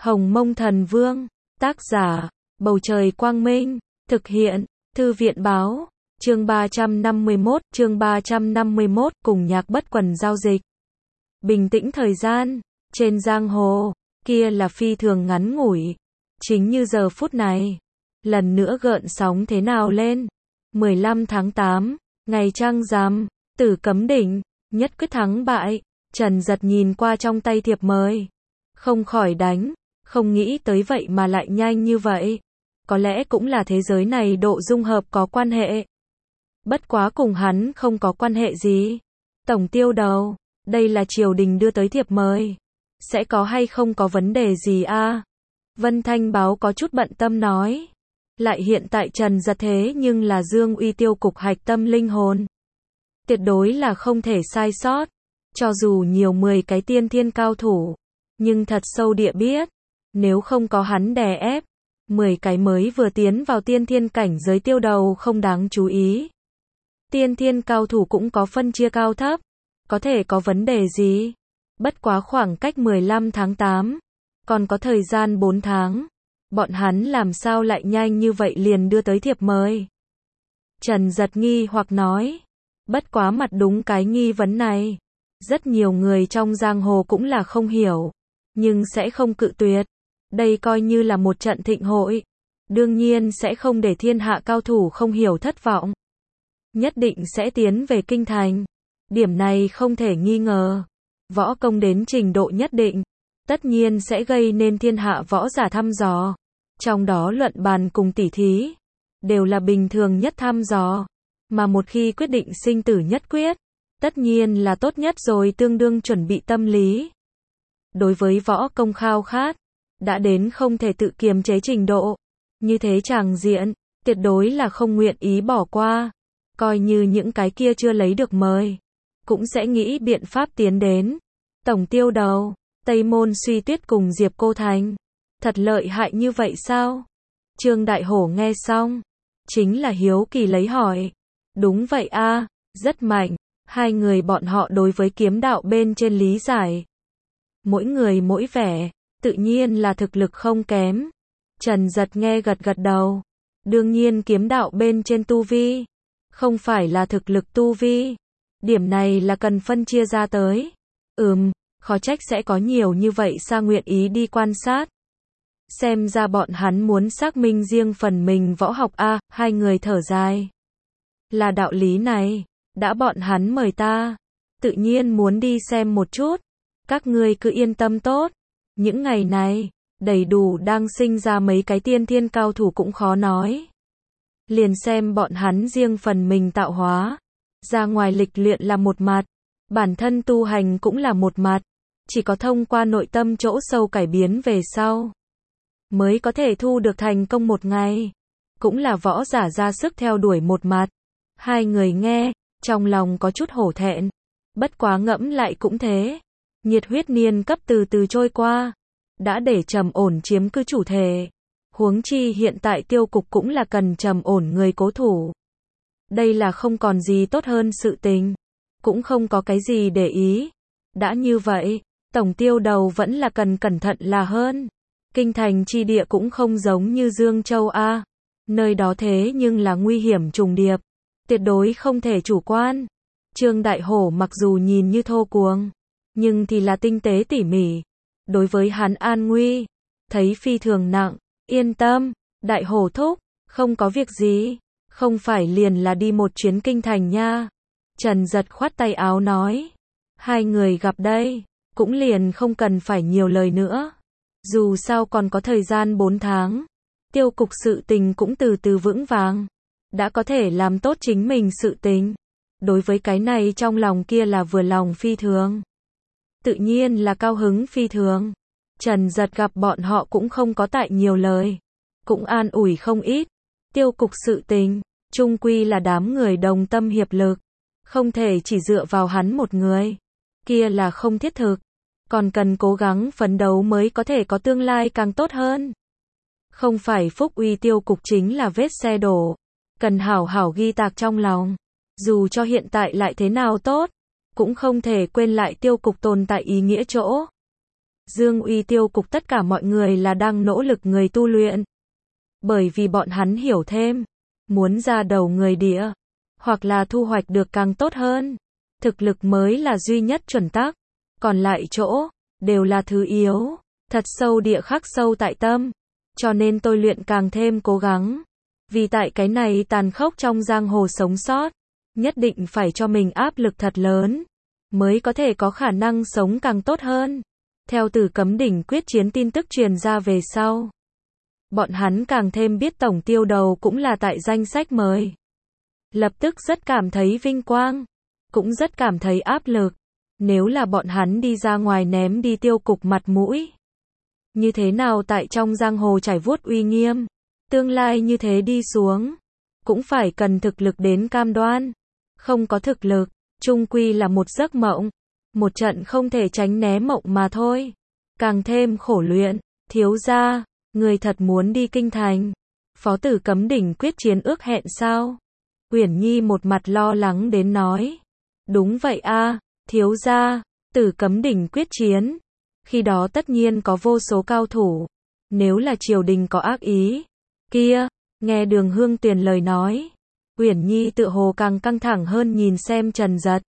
Hồng Mông Thần Vương, tác giả, Bầu Trời Quang Minh, thực hiện, Thư viện Báo, chương 351, cùng Nhạc Bất Quần giao dịch. Bình tĩnh thời gian, trên giang hồ, kia là phi thường ngắn ngủi. Chính như giờ phút này, lần nữa gợn sóng thế nào lên. 15 tháng 8, ngày trăng rằm, Tử Cấm Đỉnh, nhất quyết thắng bại. Trần Giật nhìn qua trong tay thiệp mời, không khỏi đánh, không nghĩ tới vậy mà lại nhanh như vậy. Có lẽ cũng là thế giới này độ dung hợp có quan hệ. Bất quá cùng hắn không có quan hệ gì. Tổng tiêu đầu, đây là triều đình đưa tới thiệp mời. Sẽ có hay không có vấn đề gì a? Vân Thanh Báo có chút bận tâm nói. Lại hiện tại Trần Giật thế nhưng là Dương Uy tiêu cục hạch tâm linh hồn. Tuyệt đối là không thể sai sót. Cho dù nhiều 10 cái tiên thiên cao thủ, nhưng thật sâu địa biết, nếu không có hắn đè ép, 10 cái mới vừa tiến vào tiên thiên cảnh giới tiêu đầu không đáng chú ý. Tiên thiên cao thủ cũng có phân chia cao thấp, có thể có vấn đề gì? Bất quá khoảng cách 15 tháng 8, còn có thời gian 4 tháng, bọn hắn làm sao lại nhanh như vậy liền đưa tới thiệp mời? Trần Giật nghi hoặc nói, bất quá mặt đúng cái nghi vấn này. Rất nhiều người trong giang hồ cũng là không hiểu, nhưng sẽ không cự tuyệt. Đây coi như là một trận thịnh hội. Đương nhiên sẽ không để thiên hạ cao thủ không hiểu thất vọng. Nhất định sẽ tiến về kinh thành. Điểm này không thể nghi ngờ. Võ công đến trình độ nhất định, tất nhiên sẽ gây nên thiên hạ võ giả thăm dò. Trong đó luận bàn cùng tỉ thí, đều là bình thường nhất thăm dò. Mà một khi quyết định sinh tử nhất quyết, tất nhiên là tốt nhất rồi, tương đương chuẩn bị tâm lý. Đối với võ công khao khát, đã đến không thể tự kiềm chế trình độ. Như thế tràng diện, tuyệt đối là không nguyện ý bỏ qua. Coi như những cái kia chưa lấy được mời, cũng sẽ nghĩ biện pháp tiến đến. Tổng tiêu đầu, Tây Môn Suy Tuyết cùng Diệp Cô Thành, thật lợi hại như vậy sao? Trương Đại Hổ nghe xong, chính là hiếu kỳ lấy hỏi. Đúng vậy a, rất mạnh. Hai người bọn họ đối với kiếm đạo bên trên lý giải, mỗi người mỗi vẻ, tự nhiên là thực lực không kém. Trần Giật nghe gật gật đầu. Đương nhiên kiếm đạo bên trên tu vi, không phải là thực lực tu vi. Điểm này là cần phân chia ra tới. Khó trách sẽ có nhiều như vậy xa nguyện ý đi quan sát. Xem ra bọn hắn muốn xác minh riêng phần mình võ học a. Hai người thở dài. Là đạo lý này. Đã bọn hắn mời ta, tự nhiên muốn đi xem một chút. Các ngươi cứ yên tâm tốt. Những ngày này, đầy đủ đang sinh ra mấy cái tiên thiên cao thủ cũng khó nói. Liền xem bọn hắn riêng phần mình tạo hóa. Ra ngoài lịch luyện là một mặt, bản thân tu hành cũng là một mặt. Chỉ có thông qua nội tâm chỗ sâu cải biến về sau, mới có thể thu được thành công một ngày. Cũng là võ giả ra sức theo đuổi một mặt. Hai người nghe, trong lòng có chút hổ thẹn. Bất quá ngẫm lại cũng thế. Nhiệt huyết niên cấp từ từ trôi qua, đã để trầm ổn chiếm cứ chủ thể. Huống chi hiện tại tiêu cục cũng là cần trầm ổn người cố thủ. Đây là không còn gì tốt hơn sự tình. Cũng không có cái gì để ý. Đã như vậy, tổng tiêu đầu vẫn là cần cẩn thận là hơn. Kinh thành chi địa cũng không giống như Dương Châu A. Nơi đó thế nhưng là nguy hiểm trùng điệp. Tuyệt đối không thể chủ quan. Trương Đại Hổ mặc dù nhìn như thô cuồng, nhưng thì là tinh tế tỉ mỉ. Đối với hắn an nguy, thấy phi thường nặng. Yên tâm, Đại Hổ thúc, không có việc gì. Không phải liền là đi một chuyến kinh thành nha. Trần Giật khoát tay áo nói. Hai người gặp đây, cũng liền không cần phải nhiều lời nữa. Dù sao còn có thời gian 4 tháng. Tiêu cục sự tình cũng từ từ vững vàng. Đã có thể làm tốt chính mình sự tình. Đối với cái này trong lòng kia là vừa lòng phi thường. Tự nhiên là cao hứng phi thường. Trần Giật gặp bọn họ cũng không có tại nhiều lời. Cũng an ủi không ít. Tiêu cục sự tình, chung quy là đám người đồng tâm hiệp lực. Không thể chỉ dựa vào hắn một người. Kia là không thiết thực. Còn cần cố gắng phấn đấu mới có thể có tương lai càng tốt hơn. Không phải phúc uy tiêu cục chính là vết xe đổ. Cần hảo hảo ghi tạc trong lòng. Dù cho hiện tại lại thế nào tốt, cũng không thể quên lại tiêu cục tồn tại ý nghĩa chỗ. Dương Uy tiêu cục tất cả mọi người là đang nỗ lực người tu luyện. Bởi vì bọn hắn hiểu thêm, muốn ra đầu người địa, hoặc là thu hoạch được càng tốt hơn. Thực lực mới là duy nhất chuẩn tắc, còn lại chỗ, đều là thứ yếu, thật sâu địa khắc sâu tại tâm. Cho nên tôi luyện càng thêm cố gắng. Vì tại cái này tàn khốc trong giang hồ sống sót, nhất định phải cho mình áp lực thật lớn, mới có thể có khả năng sống càng tốt hơn. Theo Tử Cấm Đỉnh quyết chiến tin tức truyền ra về sau, bọn hắn càng thêm biết Tổng Tiêu Đầu cũng là tại danh sách mời. Lập tức rất cảm thấy vinh quang, cũng rất cảm thấy áp lực. Nếu là bọn hắn đi ra ngoài ném đi tiêu cục mặt mũi, như thế nào tại trong giang hồ trải vuốt uy nghiêm, tương lai như thế đi xuống, cũng phải cần thực lực đến cam đoan. Không có thực lực, chung quy là một giấc mộng, một trận không thể tránh né mộng mà thôi. Càng thêm khổ luyện, thiếu gia, người thật muốn đi kinh thành. Phó Tử Cấm Đỉnh quyết chiến ước hẹn sao? Uyển Nhi một mặt lo lắng đến nói. Đúng vậy a, thiếu gia, Tử Cấm Đỉnh quyết chiến. Khi đó tất nhiên có vô số cao thủ. Nếu là triều đình có ác ý, kia, nghe Đường Hương Tuyền lời nói, Uyển Nhi tựa hồ càng căng thẳng hơn nhìn xem Trần Dật.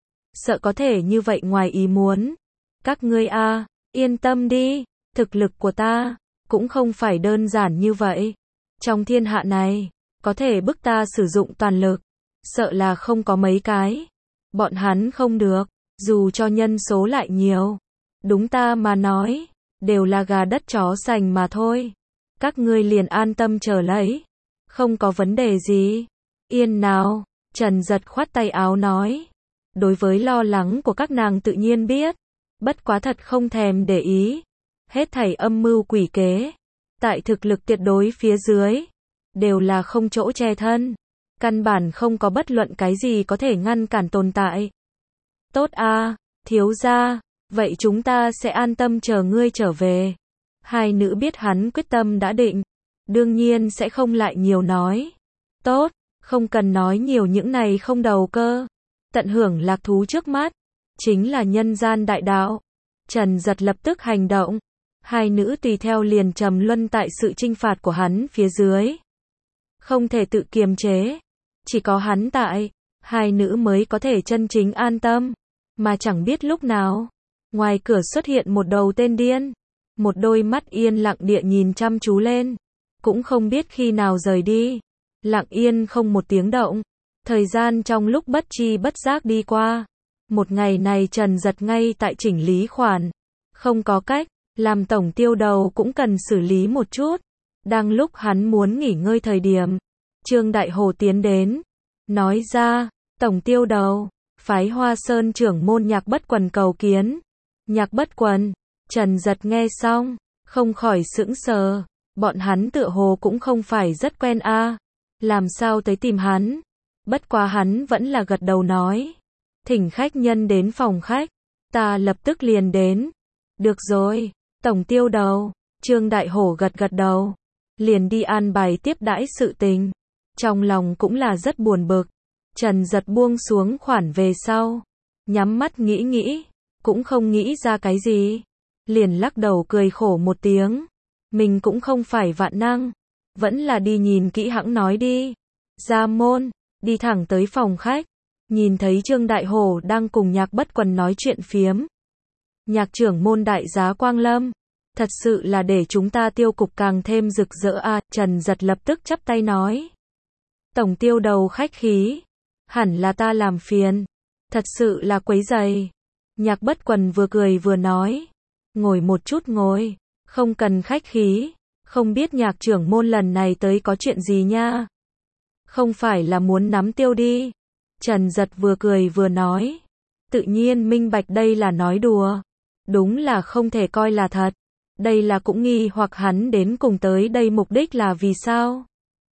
Sợ có thể như vậy ngoài ý muốn. Các ngươi a, yên tâm đi, thực lực của ta cũng không phải đơn giản như vậy. Trong thiên hạ này, có thể bức ta sử dụng toàn lực, sợ là không có mấy cái. Bọn hắn không được, dù cho nhân số lại nhiều, đúng ta mà nói, đều là gà đất chó sành mà thôi. Các ngươi liền an tâm chờ lấy, không có vấn đề gì. Yên nào, Trần Dật khoát tay áo nói. Đối với lo lắng của các nàng tự nhiên biết, bất quá thật không thèm để ý. Hết thảy âm mưu quỷ kế, tại thực lực tuyệt đối phía dưới, đều là không chỗ che thân. Căn bản không có bất luận cái gì có thể ngăn cản tồn tại. Tốt a, thiếu gia, vậy chúng ta sẽ an tâm chờ ngươi trở về. Hai nữ biết hắn quyết tâm đã định, đương nhiên sẽ không lại nhiều nói. Tốt, không cần nói nhiều những này không đầu cơ. Tận hưởng lạc thú trước mắt, chính là nhân gian đại đạo. Trần Dật lập tức hành động. Hai nữ tùy theo liền trầm luân tại sự chinh phạt của hắn phía dưới. Không thể tự kiềm chế. Chỉ có hắn tại, hai nữ mới có thể chân chính an tâm. Mà chẳng biết lúc nào, ngoài cửa xuất hiện một đầu tên điên. Một đôi mắt yên lặng địa nhìn chăm chú lên. Cũng không biết khi nào rời đi. Lặng yên không một tiếng động. Thời gian trong lúc bất tri bất giác đi qua. Một ngày này Trần Dật ngay tại chỉnh lý khoản. Không có cách, làm Tổng Tiêu Đầu cũng cần xử lý một chút. Đang lúc hắn muốn nghỉ ngơi thời điểm, Trương Đại Hồ tiến đến. Nói ra, Tổng Tiêu Đầu, phái Hoa Sơn trưởng môn Nhạc Bất Quần cầu kiến. Nhạc Bất Quần, Trần Dật nghe xong, không khỏi sững sờ. Bọn hắn tựa hồ cũng không phải rất quen a. Làm sao tới tìm hắn? Bất quá hắn vẫn là gật đầu nói. Thỉnh khách nhân đến phòng khách. Ta lập tức liền đến. Được rồi, Tổng Tiêu Đầu. Trương Đại Hổ gật gật đầu. Liền đi an bài tiếp đãi sự tình. Trong lòng cũng là rất buồn bực. Trần Dật buông xuống khoản về sau. Nhắm mắt nghĩ nghĩ. Cũng không nghĩ ra cái gì. Liền lắc đầu cười khổ một tiếng. Mình cũng không phải vạn năng. Vẫn là đi nhìn kỹ hãng nói đi. Ra môn. Đi thẳng tới phòng khách. Nhìn thấy Trương Đại Hổ đang cùng Nhạc Bất Quần nói chuyện phiếm. Nhạc trưởng môn đại giá Quang Lâm. Thật sự là để chúng ta tiêu cục càng thêm rực rỡ a. Trần Dật lập tức chắp tay nói. Tổng Tiêu Đầu khách khí. Hẳn là ta làm phiền. Thật sự là quấy rầy. Nhạc Bất Quần vừa cười vừa nói. Ngồi một chút ngồi. Không cần khách khí. Không biết nhạc trưởng môn lần này tới có chuyện gì nha. Không phải là muốn nắm tiêu đi. Trần Dật vừa cười vừa nói. Tự nhiên minh bạch đây là nói đùa. Đúng là không thể coi là thật. Đây là cũng nghi hoặc hắn đến cùng tới đây mục đích là vì sao.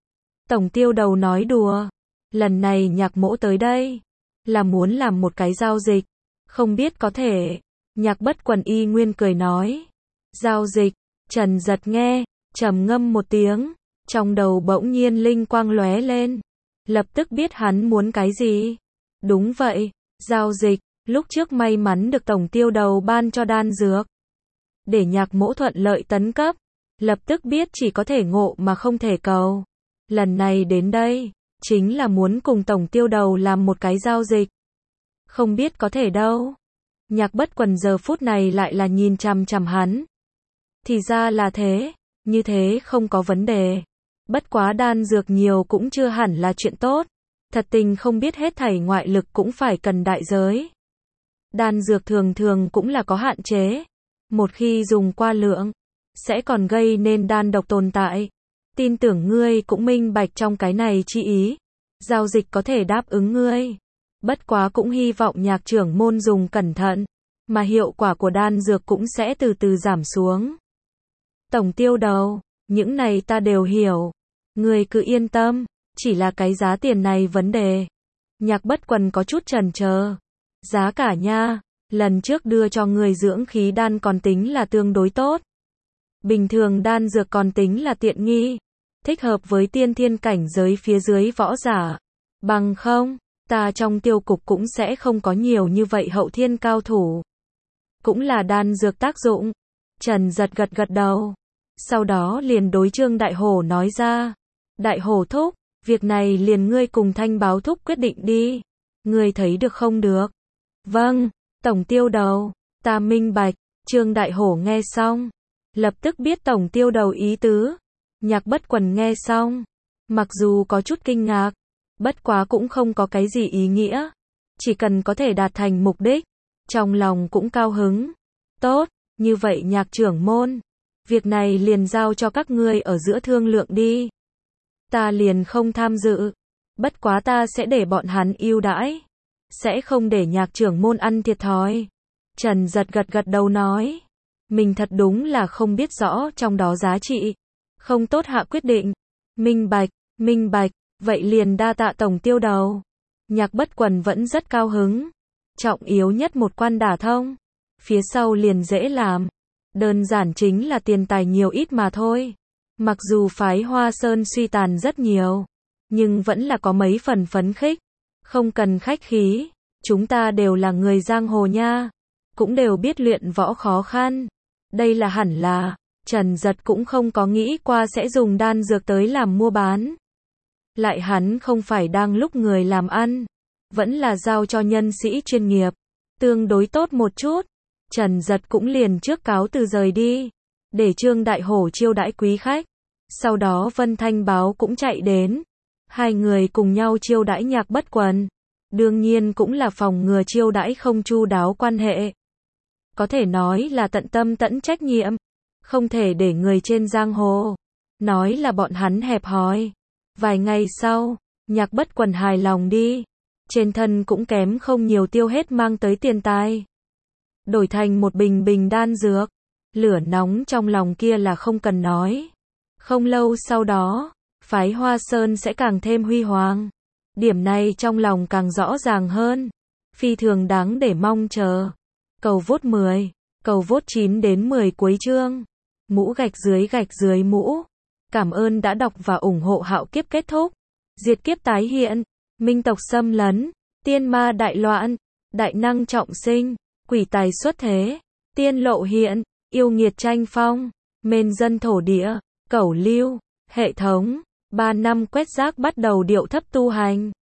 Tổng Tiêu Đầu nói đùa. Lần này Nhạc mỗ tới đây. Là muốn làm một cái giao dịch. Không biết có thể. Nhạc Bất Quần y nguyên cười nói. Giao dịch. Trần Dật nghe. Trầm ngâm một tiếng. Trong đầu bỗng nhiên linh quang lóe lên. Lập tức biết hắn muốn cái gì. Đúng vậy. Giao dịch. Lúc trước may mắn được Tổng Tiêu Đầu ban cho đan dược. để Nhạc Mỗ thuận lợi tấn cấp. Lập tức biết chỉ có thể ngộ mà không thể cầu. Lần này đến đây, chính là muốn cùng Tổng Tiêu Đầu làm một cái giao dịch. Không biết có thể đâu. Nhạc Bất Quần giờ phút này lại là nhìn chằm chằm hắn. Thì ra là thế, như thế không có vấn đề. Bất quá đan dược nhiều cũng chưa hẳn là chuyện tốt. Thật tình không biết hết thảy ngoại lực cũng phải cần đại giới. Đan dược thường thường cũng là có hạn chế. Một khi dùng qua lượng, sẽ còn gây nên đan độc tồn tại. Tin tưởng ngươi cũng minh bạch trong cái này chi ý. Giao dịch có thể đáp ứng ngươi. Bất quá cũng hy vọng Nhạc trưởng môn dùng cẩn thận, mà hiệu quả của đan dược cũng sẽ từ từ giảm xuống. Tổng Tiêu Đầu, những này ta đều hiểu. Ngươi cứ yên tâm, chỉ là cái giá tiền này vấn đề. Nhạc Bất Quần có chút chần chờ. Giá cả nha, lần trước đưa cho người dưỡng khí đan còn tính là tương đối tốt. Bình thường đan dược còn tính là tiện nghi, thích hợp với tiên thiên cảnh giới phía dưới võ giả. Bằng không, ta trong tiêu cục cũng sẽ không có nhiều như vậy hậu thiên cao thủ. Cũng là đan dược tác dụng. Trần Giật gật gật đầu. Sau đó liền đối Trương Đại Hổ nói ra. Đại Hổ thúc, việc này liền ngươi cùng Thanh Báo thúc quyết định đi. Ngươi thấy được không được? Vâng, Tổng Tiêu Đầu, ta minh bạch. Trương Đại Hổ nghe xong, lập tức biết Tổng Tiêu Đầu ý tứ. Nhạc Bất Quần nghe xong, mặc dù có chút kinh ngạc, bất quá cũng không có cái gì ý nghĩa. Chỉ cần có thể đạt thành mục đích, trong lòng cũng cao hứng. Tốt, như vậy Nhạc trưởng môn, việc này liền giao cho các ngươi ở giữa thương lượng đi. Ta liền không tham dự, bất quá ta sẽ để bọn hắn ưu đãi, sẽ không để Nhạc trưởng môn ăn thiệt thòi. Trần Giật gật gật đầu nói, mình thật đúng là không biết rõ trong đó giá trị, không tốt hạ quyết định. Minh bạch, vậy liền đa tạ Tổng Tiêu Đầu. Nhạc Bất Quần vẫn rất cao hứng. Trọng yếu nhất một quan đả thông, phía sau liền dễ làm. Đơn giản chính là tiền tài nhiều ít mà thôi. Mặc dù phái Hoa Sơn suy tàn rất nhiều, nhưng vẫn là có mấy phần phấn khích. Không cần khách khí, chúng ta đều là người giang hồ nha, cũng đều biết luyện võ khó khăn. Đây là hẳn là, Trần Giật cũng không có nghĩ qua sẽ dùng đan dược tới làm mua bán. Lại hắn không phải đang lúc người làm ăn, vẫn là giao cho nhân sĩ chuyên nghiệp, tương đối tốt một chút. Trần Giật cũng liền trước cáo từ rời đi, để Trương Đại Hổ chiêu đãi quý khách. Sau đó Vân Thanh Báo cũng chạy đến, hai người cùng nhau chiêu đãi Nhạc Bất Quần. Đương nhiên cũng là phòng ngừa chiêu đãi không chu đáo quan hệ. Có thể nói là tận tâm tận trách nhiệm, không thể để người trên giang hồ nói là bọn hắn hẹp hòi. Vài ngày sau, Nhạc Bất Quần hài lòng đi, trên thân cũng kém không nhiều tiêu hết mang tới tiền tài, đổi thành một bình đan dược. Lửa nóng trong lòng kia là không cần nói. Không lâu sau đó, phái Hoa Sơn sẽ càng thêm huy hoàng. Điểm này trong lòng càng rõ ràng hơn, phi thường đáng để mong chờ. Cầu vote 10, cầu vote 9 đến 10 cuối chương. Mũ gạch dưới mũ. Cảm ơn đã đọc và ủng hộ. Hạo kiếp kết thúc, diệt kiếp tái hiện, minh tộc xâm lấn, tiên ma đại loạn, đại năng trọng sinh, quỷ tài xuất thế, tiên lộ hiện, yêu nghiệt tranh phong, mên dân thổ địa, cẩu lưu, hệ thống. 3 năm quét rác bắt đầu điệu thấp tu hành.